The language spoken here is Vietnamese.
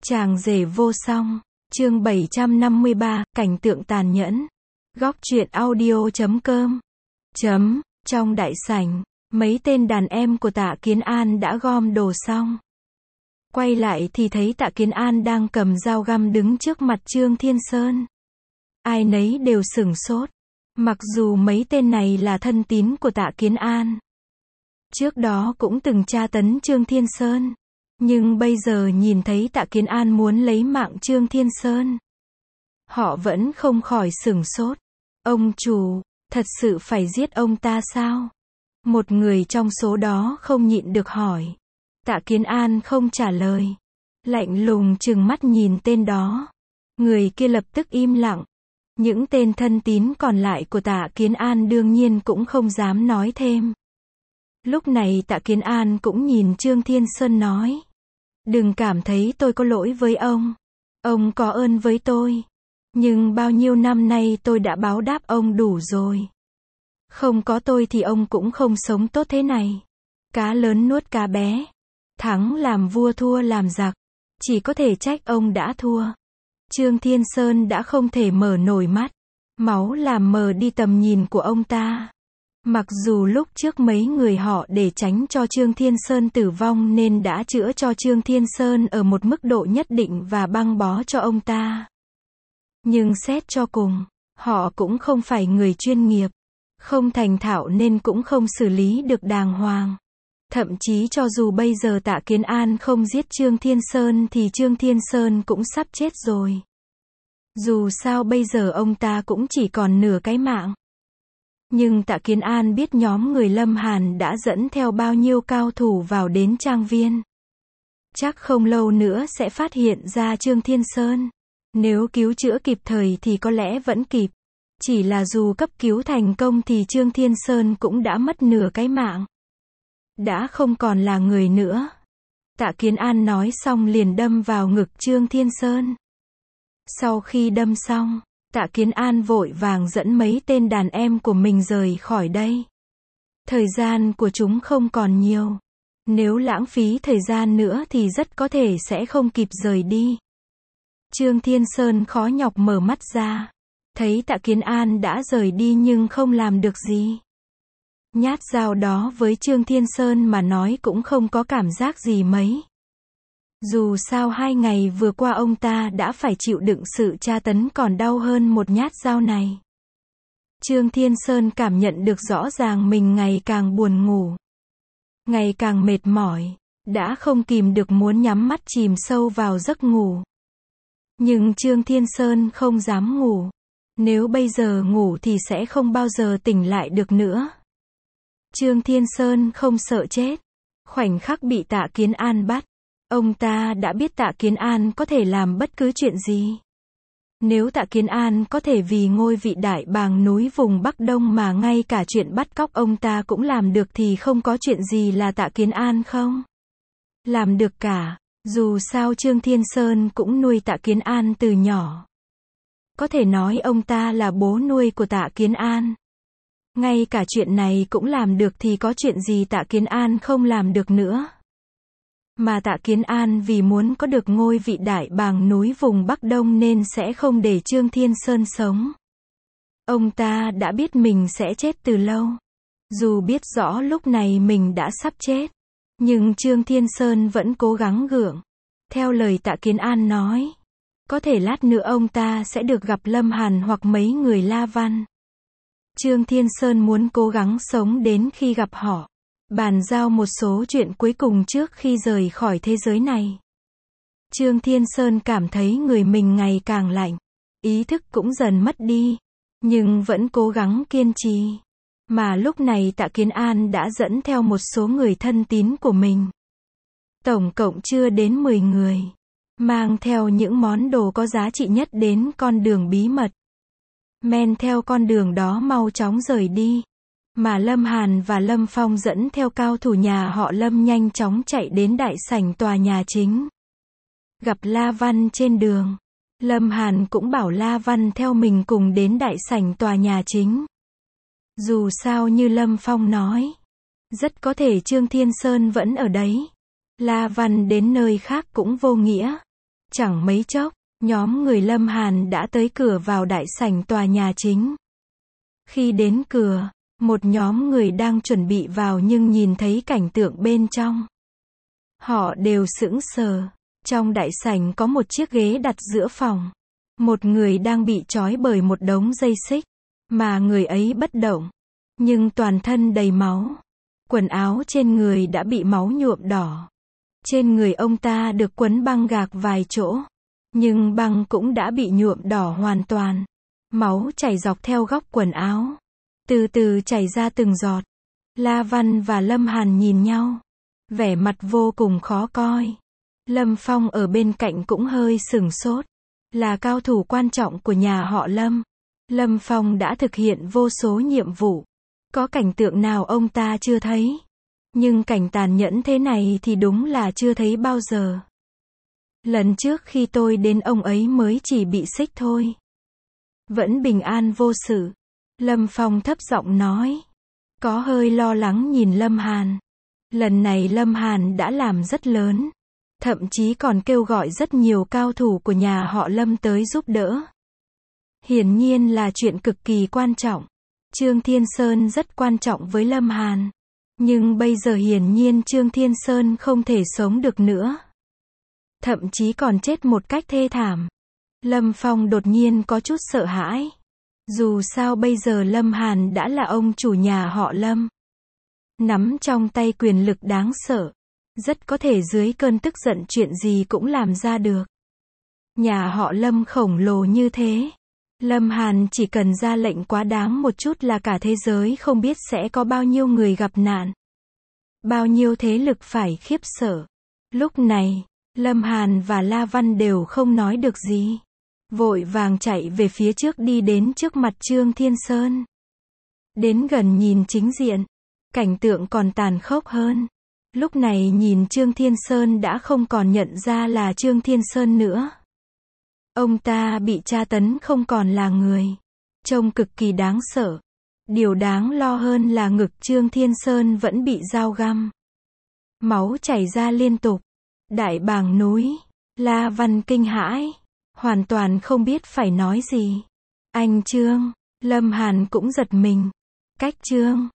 Chàng rể vô song, chương 753, cảnh tượng tàn nhẫn. Góc truyện audio.com. Trong đại sảnh, mấy tên đàn em của Tạ Kiến An đã gom đồ xong. Quay lại thì thấy Tạ Kiến An đang cầm dao găm đứng trước mặt Trương Thiên Sơn. Ai nấy đều sửng sốt. Mặc dù mấy tên này là thân tín của Tạ Kiến An, trước đó cũng từng tra tấn Trương Thiên Sơn, nhưng bây giờ nhìn thấy Tạ Kiến An muốn lấy mạng Trương Thiên Sơn, họ vẫn không khỏi sửng sốt. Ông chủ, thật sự phải giết ông ta sao? Một người trong số đó không nhịn được hỏi. Tạ Kiến An không trả lời, lạnh lùng trừng mắt nhìn tên đó. Người kia lập tức im lặng. Những tên thân tín còn lại của Tạ Kiến An đương nhiên cũng không dám nói thêm. Lúc này Tạ Kiến An cũng nhìn Trương Thiên Sơn nói: đừng cảm thấy tôi có lỗi với ông có ơn với tôi, nhưng bao nhiêu năm nay tôi đã báo đáp ông đủ rồi. Không có tôi thì ông cũng không sống tốt thế này. Cá lớn nuốt cá bé, thắng làm vua thua làm giặc, chỉ có thể trách ông đã thua. Trương Thiên Sơn đã không thể mở nổi mắt, máu làm mờ đi tầm nhìn của ông ta. Mặc dù lúc trước mấy người họ để tránh cho Trương Thiên Sơn tử vong nên đã chữa cho Trương Thiên Sơn ở một mức độ nhất định và băng bó cho ông ta, nhưng xét cho cùng, họ cũng không phải người chuyên nghiệp, không thành thạo nên cũng không xử lý được đàng hoàng. Thậm chí cho dù bây giờ Tạ Kiến An không giết Trương Thiên Sơn thì Trương Thiên Sơn cũng sắp chết rồi. Dù sao bây giờ ông ta cũng chỉ còn nửa cái mạng. Nhưng Tạ Kiến An biết nhóm người Lâm Hàn đã dẫn theo bao nhiêu cao thủ vào đến trang viên. Chắc không lâu nữa sẽ phát hiện ra Trương Thiên Sơn. Nếu cứu chữa kịp thời thì có lẽ vẫn kịp. Chỉ là dù cấp cứu thành công thì Trương Thiên Sơn cũng đã mất nửa cái mạng. Đã không còn là người nữa. Tạ Kiến An nói xong liền đâm vào ngực Trương Thiên Sơn. Sau khi đâm xong, Tạ Kiến An vội vàng dẫn mấy tên đàn em của mình rời khỏi đây. Thời gian của chúng không còn nhiều. Nếu lãng phí thời gian nữa thì rất có thể sẽ không kịp rời đi. Trương Thiên Sơn khó nhọc mở mắt ra. Thấy Tạ Kiến An đã rời đi nhưng không làm được gì. Nhát dao đó với Trương Thiên Sơn mà nói cũng không có cảm giác gì mấy. Dù sao 2 ngày vừa qua ông ta đã phải chịu đựng sự tra tấn còn đau hơn một nhát dao này. Trương Thiên Sơn cảm nhận được rõ ràng mình ngày càng buồn ngủ, ngày càng mệt mỏi, đã không kìm được muốn nhắm mắt chìm sâu vào giấc ngủ. Nhưng Trương Thiên Sơn không dám ngủ. Nếu bây giờ ngủ thì sẽ không bao giờ tỉnh lại được nữa. Trương Thiên Sơn không sợ chết. Khoảnh khắc bị Tạ Kiến An bắt, ông ta đã biết Tạ Kiến An có thể làm bất cứ chuyện gì. Nếu Tạ Kiến An có thể vì ngôi vị đại bàng núi vùng Bắc Đông mà ngay cả chuyện bắt cóc ông ta cũng làm được thì không có chuyện gì là Tạ Kiến An không làm được cả. Dù sao Trương Thiên Sơn cũng nuôi Tạ Kiến An từ nhỏ. Có thể nói ông ta là bố nuôi của Tạ Kiến An. Ngay cả chuyện này cũng làm được thì có chuyện gì Tạ Kiến An không làm được nữa. Mà Tạ Kiến An vì muốn có được ngôi vị đại bàng núi vùng Bắc Đông nên sẽ không để Trương Thiên Sơn sống. Ông ta đã biết mình sẽ chết từ lâu. Dù biết rõ lúc này mình đã sắp chết, nhưng Trương Thiên Sơn vẫn cố gắng gượng. Theo lời Tạ Kiến An nói, có thể lát nữa ông ta sẽ được gặp Lâm Hàn hoặc mấy người La Văn. Trương Thiên Sơn muốn cố gắng sống đến khi gặp họ, bàn giao một số chuyện cuối cùng trước khi rời khỏi thế giới này. Trương Thiên Sơn cảm thấy người mình ngày càng lạnh, ý thức cũng dần mất đi, nhưng vẫn cố gắng kiên trì. Mà lúc này Tạ Kiến An đã dẫn theo một số người thân tín của mình. Tổng cộng chưa đến 10 người. Mang theo những món đồ có giá trị nhất đến con đường bí mật. Men theo con đường đó mau chóng rời đi. Mà Lâm Hàn và Lâm Phong dẫn theo cao thủ nhà họ Lâm nhanh chóng chạy đến đại sảnh tòa nhà chính. Gặp La Văn trên đường, Lâm Hàn cũng bảo La Văn theo mình cùng đến đại sảnh tòa nhà chính. Dù sao như Lâm Phong nói, rất có thể Trương Thiên Sơn vẫn ở đấy. La Văn đến nơi khác cũng vô nghĩa. Chẳng mấy chốc, nhóm người Lâm Hàn đã tới cửa vào đại sảnh tòa nhà chính. Khi đến cửa, một nhóm người đang chuẩn bị vào nhưng nhìn thấy cảnh tượng bên trong. Họ đều sững sờ. Trong đại sảnh có một chiếc ghế đặt giữa phòng. Một người đang bị trói bởi một đống dây xích, mà người ấy bất động, nhưng toàn thân đầy máu. Quần áo trên người đã bị máu nhuộm đỏ. Trên người ông ta được quấn băng gạc vài chỗ, nhưng băng cũng đã bị nhuộm đỏ hoàn toàn. Máu chảy dọc theo góc quần áo, từ từ chảy ra từng giọt. La Văn và Lâm Hàn nhìn nhau, vẻ mặt vô cùng khó coi. Lâm Phong ở bên cạnh cũng hơi sửng sốt. Là cao thủ quan trọng của nhà họ Lâm. Lâm Phong đã thực hiện vô số nhiệm vụ. Có cảnh tượng nào ông ta chưa thấy. Nhưng cảnh tàn nhẫn thế này thì đúng là chưa thấy bao giờ. Lần trước khi tôi đến ông ấy mới chỉ bị xích thôi. Vẫn bình an vô sự. Lâm Phong thấp giọng nói. Có hơi lo lắng nhìn Lâm Hàn. Lần này Lâm Hàn đã làm rất lớn. Thậm chí còn kêu gọi rất nhiều cao thủ của nhà họ Lâm tới giúp đỡ. Hiển nhiên là chuyện cực kỳ quan trọng. Trương Thiên Sơn rất quan trọng với Lâm Hàn. Nhưng bây giờ hiển nhiên Trương Thiên Sơn không thể sống được nữa. Thậm chí còn chết một cách thê thảm. Lâm Phong đột nhiên có chút sợ hãi. Dù sao bây giờ Lâm Hàn đã là ông chủ nhà họ Lâm. Nắm trong tay quyền lực đáng sợ. Rất có thể dưới cơn tức giận chuyện gì cũng làm ra được. Nhà họ Lâm khổng lồ như thế. Lâm Hàn chỉ cần ra lệnh quá đáng một chút là cả thế giới không biết sẽ có bao nhiêu người gặp nạn. Bao nhiêu thế lực phải khiếp sợ. Lúc này, Lâm Hàn và La Văn đều không nói được gì. Vội vàng chạy về phía trước đi đến trước mặt Trương Thiên Sơn. Đến gần nhìn chính diện. Cảnh tượng còn tàn khốc hơn. Lúc này nhìn Trương Thiên Sơn đã không còn nhận ra là Trương Thiên Sơn nữa. Ông ta bị tra tấn không còn là người. Trông cực kỳ đáng sợ. Điều đáng lo hơn là ngực Trương Thiên Sơn vẫn bị dao găm. Máu chảy ra liên tục. Đại bàng núi. La Văn kinh hãi. Hoàn toàn không biết phải nói gì. Anh Trương. Lâm Hàn cũng giật mình. Cách Trương.